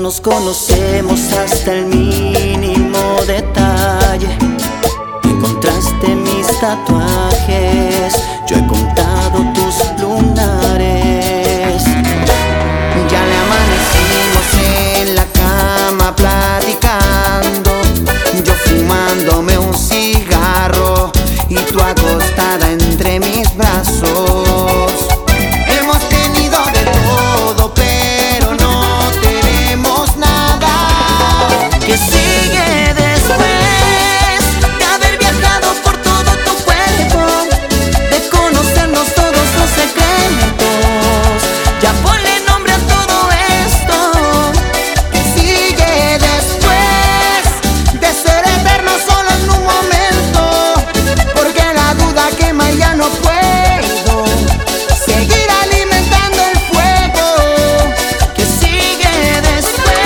nos conocemos hasta el mínimo detalle. Encontraste mis tatuajes, yo he contado tus lunares. Ya le amanecimos en la cama platicando, yo fumándome un cigarro y tú acostada entre mis brazos. Hemos tenido de todo, pero no tenemos nada. ¿Qué sigue después de haber viajado por todo tu cuerpo, de conocernos todos los secretos? Ya ponle nombre a todo esto. ¿Qué sigue después de ser eterno solo en un momento? Porque la duda quema y ya no puedo seguir alimentando el fuego. ¿Qué sigue después?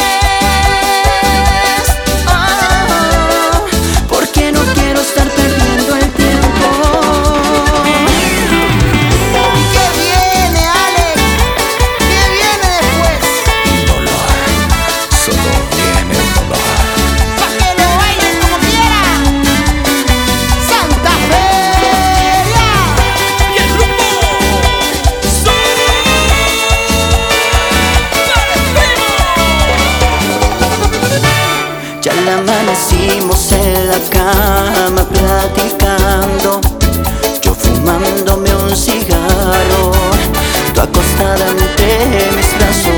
Oh, porque no quiero estar perdiendo el tiempo. ¿Qué viene, Alex? ¿Qué viene después? Dolor, solo viene el dolor. Pa' que lo bailen como quieran. Santa Feria. Y el grupo Ya la amanecimos en la cama platicando, yo fumándome un cigarro, tú acostada entre mis brazos.